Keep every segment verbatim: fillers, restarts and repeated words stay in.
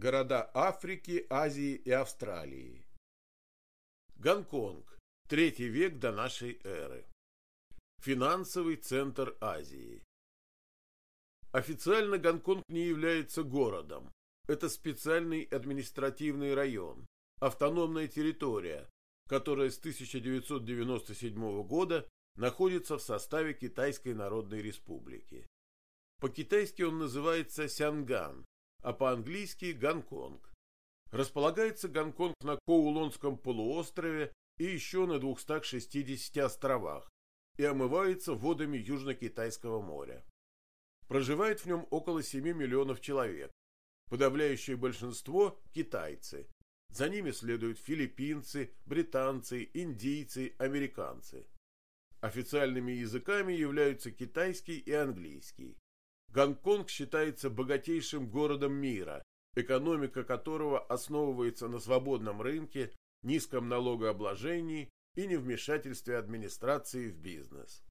Города Африки, Азии и Австралии. Гонконг. Третий век до нашей эры. Финансовый центр Азии. Официально Гонконг не является городом. Это специальный административный район, автономная территория, которая с тысяча девятьсот девяносто седьмого года находится в составе Китайской Народной Республики. По-китайски он называется Сянган, а по-английски Гонконг. Располагается Гонконг на Коулонском полуострове и еще на двухстах шестидесяти островах и омывается водами Южно-Китайского моря. Проживает в нем около семи миллионов человек. Подавляющее большинство – китайцы. За ними следуют филиппинцы, британцы, индийцы, американцы. Официальными языками являются китайский и английский. Гонконг считается богатейшим городом мира, экономика которого основывается на свободном рынке, низком налогообложении и невмешательстве администрации в бизнес.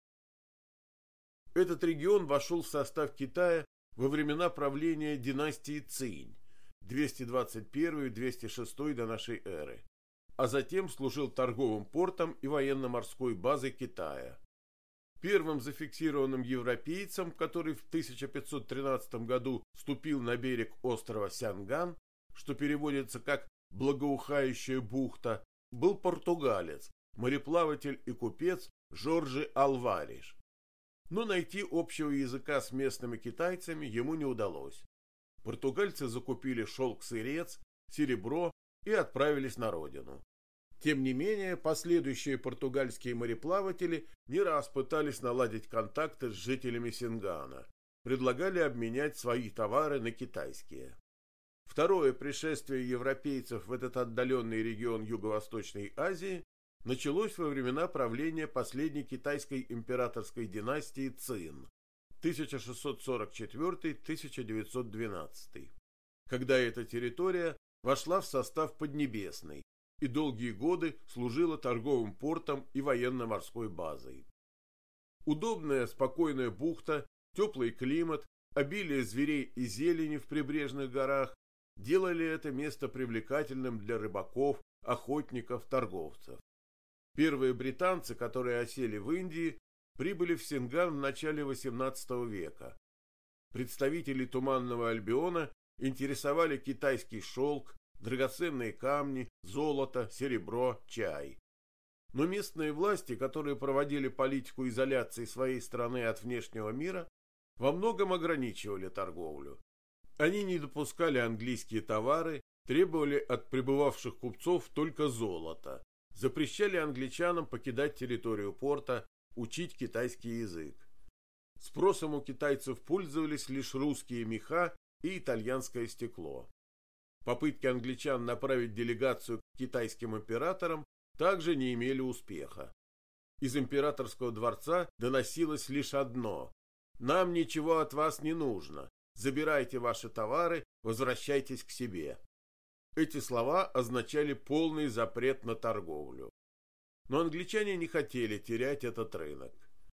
Этот регион вошел в состав Китая во времена правления династии Цинь двести двадцать первый — двести шестой до нашей эры, а затем служил торговым портом и военно-морской базой Китая. Первым зафиксированным европейцем, который в тысяча пятьсот тринадцатом году ступил на берег острова Сянган, что переводится как «благоухающая бухта», был португалец, мореплаватель и купец Жоржи Алвареш. Но найти общего языка с местными китайцами ему не удалось. Португальцы закупили шелк-сырец, серебро и отправились на родину. Тем не менее, последующие португальские мореплаватели не раз пытались наладить контакты с жителями Сянгана, предлагали обменять свои товары на китайские. Второе пришествие европейцев в этот отдаленный регион Юго-Восточной Азии началось во времена правления последней китайской императорской династии Цин тысяча шестьсот сорок четвёртый — тысяча девятьсот двенадцатый, когда эта территория вошла в состав Поднебесной и долгие годы служила торговым портом и военно-морской базой. Удобная, спокойная бухта, теплый климат, обилие зверей и зелени в прибрежных горах делали это место привлекательным для рыбаков, охотников, торговцев. Первые британцы, которые осели в Индии, прибыли в Сянган в начале восемнадцатого века. Представители Туманного Альбиона интересовали китайский шелк, драгоценные камни, золото, серебро, чай. Но местные власти, которые проводили политику изоляции своей страны от внешнего мира, во многом ограничивали торговлю. Они не допускали английские товары, требовали от прибывавших купцов только золото, запрещали англичанам покидать территорию порта, учить китайский язык. Спросом у китайцев пользовались лишь русские меха и итальянское стекло. Попытки англичан направить делегацию к китайским императорам также не имели успеха. Из императорского дворца доносилось лишь одно: «Нам ничего от вас не нужно. Забирайте ваши товары, возвращайтесь к себе». Эти слова означали полный запрет на торговлю. Но англичане не хотели терять этот рынок.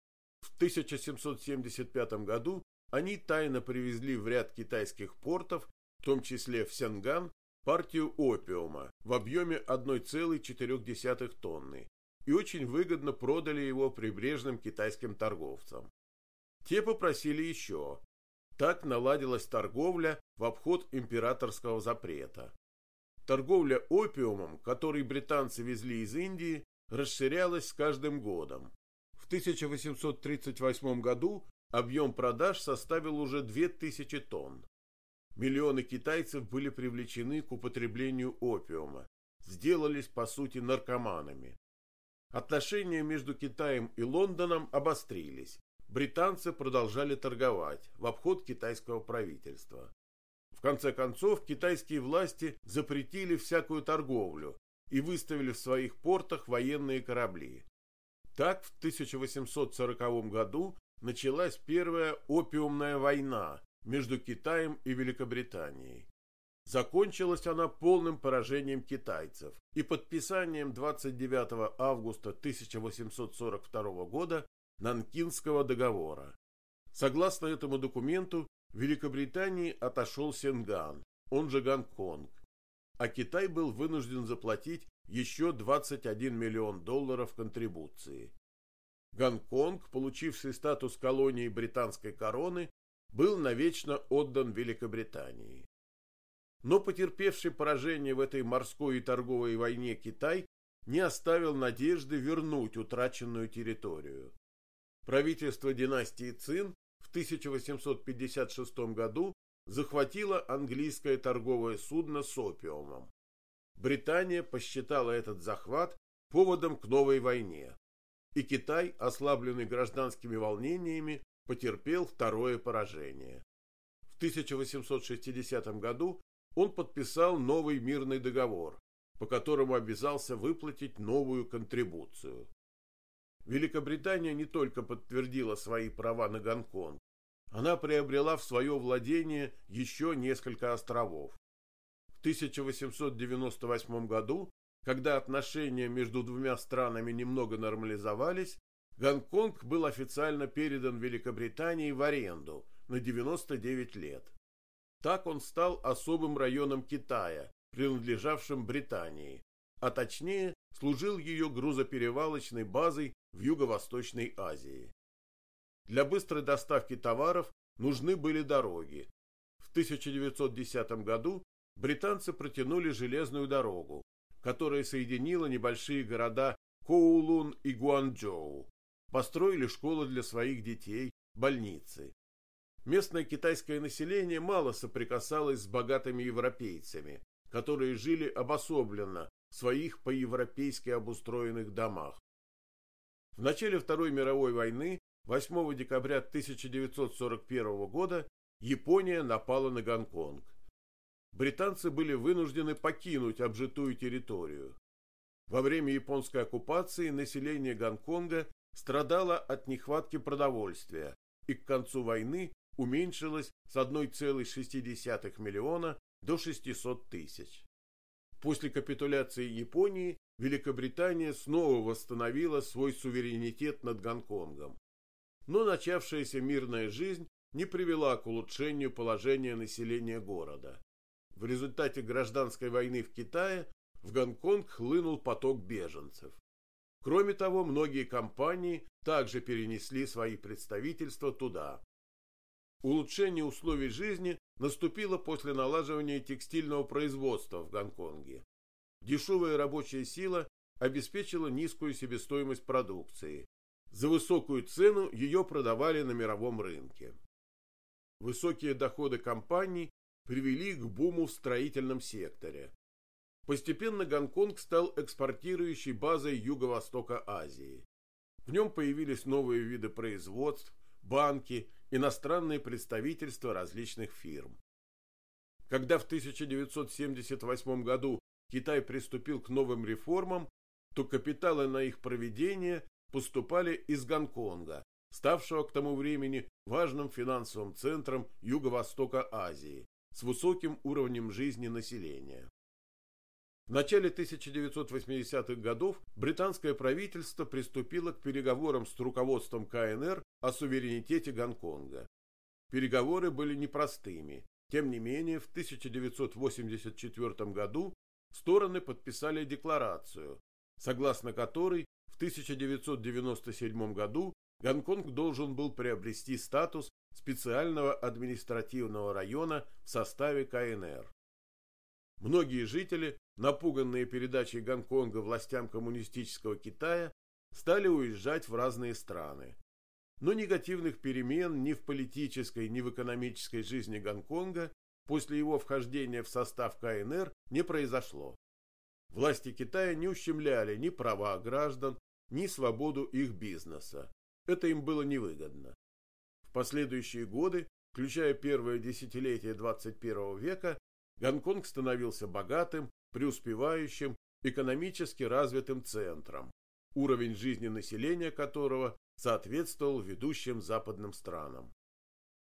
В тысяча семьсот семьдесят пятом году они тайно привезли в ряд китайских портов, в том числе в Сянган, партию опиума в объеме одна целая четыре десятых тонны и очень выгодно продали его прибрежным китайским торговцам. Те попросили еще. Так наладилась торговля в обход императорского запрета. Торговля опиумом, который британцы везли из Индии, расширялась с каждым годом. В тысяча восемьсот тридцать восьмом году объем продаж составил уже две тысячи тонн. Миллионы китайцев были привлечены к употреблению опиума, сделались по сути наркоманами. Отношения между Китаем и Лондоном обострились. Британцы продолжали торговать в обход китайского правительства. В конце концов, китайские власти запретили всякую торговлю и выставили в своих портах военные корабли. Так, в тысяча восемьсот сороковом году началась первая опиумная война между Китаем и Великобританией. Закончилась она полным поражением китайцев и подписанием двадцать девятого августа тысяча восемьсот сорок второго года Нанкинского договора. Согласно этому документу, Великобритании отошел Сянган, он же Гонконг, а Китай был вынужден заплатить еще двадцать один миллион долларов контрибуции. Гонконг, получивший статус колонии британской короны, был навечно отдан Великобритании. Но потерпевший поражение в этой морской и торговой войне Китай не оставил надежды вернуть утраченную территорию. Правительство династии Цин в тысяча восемьсот пятьдесят шестом году захватило английское торговое судно с опиумом. Британия посчитала этот захват поводом к новой войне, и Китай, ослабленный гражданскими волнениями, потерпел второе поражение. В тысяча восемьсот шестидесятом году он подписал новый мирный договор, по которому обязался выплатить новую контрибуцию. Великобритания не только подтвердила свои права на Гонконг, она приобрела в свое владение еще несколько островов. В тысяча восемьсот девяносто восьмом году, когда отношения между двумя странами немного нормализовались, Гонконг был официально передан Великобритании в аренду на девяносто девять лет. Так он стал особым районом Китая, принадлежавшим Британии, а точнее служил ее грузоперевалочной базой в Юго-Восточной Азии. Для быстрой доставки товаров нужны были дороги. В тысяча девятьсот десятом году британцы протянули железную дорогу, которая соединила небольшие города Коулун и Гуанчжоу, построили школы для своих детей, больницы. Местное китайское население мало соприкасалось с богатыми европейцами, которые жили обособленно в своих по-европейски обустроенных домах. В начале Второй мировой войны, восьмого декабря тысяча девятьсот сорок первого года, Япония напала на Гонконг. Британцы были вынуждены покинуть обжитую территорию. Во время японской оккупации население Гонконга страдало от нехватки продовольствия и к концу войны уменьшилось с одного целого шести десятых миллиона до шестисот тысяч. После капитуляции Японии Великобритания снова восстановила свой суверенитет над Гонконгом. Но начавшаяся мирная жизнь не привела к улучшению положения населения города. В результате гражданской войны в Китае в Гонконг хлынул поток беженцев. Кроме того, многие компании также перенесли свои представительства туда. Улучшение условий жизни наступило после налаживания текстильного производства в Гонконге. Дешевая рабочая сила обеспечила низкую себестоимость продукции. За высокую цену ее продавали на мировом рынке. Высокие доходы компаний привели к буму в строительном секторе. Постепенно Гонконг стал экспортирующей базой Юго-Востока Азии. В нем появились новые виды производств, банки, иностранные представительства различных фирм. Когда в тысяча девятьсот семьдесят восьмом году Китай приступил к новым реформам, то капиталы на их проведение поступали из Гонконга, ставшего к тому времени важным финансовым центром Юго-Востока Азии с высоким уровнем жизни населения. В начале тысяча девятьсот восьмидесятых годов британское правительство приступило к переговорам с руководством ка эн эр о суверенитете Гонконга. Переговоры были непростыми. Тем не менее, в тысяча девятьсот восемьдесят четвёртом году стороны подписали декларацию, согласно которой в тысяча девятьсот девяносто седьмом году Гонконг должен был приобрести статус специального административного района в составе ка эн эр. Многие жители, напуганные передачей Гонконга властям коммунистического Китая, стали уезжать в разные страны. Но негативных перемен ни в политической, ни в экономической жизни Гонконга после его вхождения в состав ка эн эр не произошло. Власти Китая не ущемляли ни права граждан, ни свободу их бизнеса. Это им было невыгодно. В последующие годы, включая первое десятилетие двадцать первого века, Гонконг становился богатым, преуспевающим, экономически развитым центром, уровень жизни населения которого соответствовал ведущим западным странам.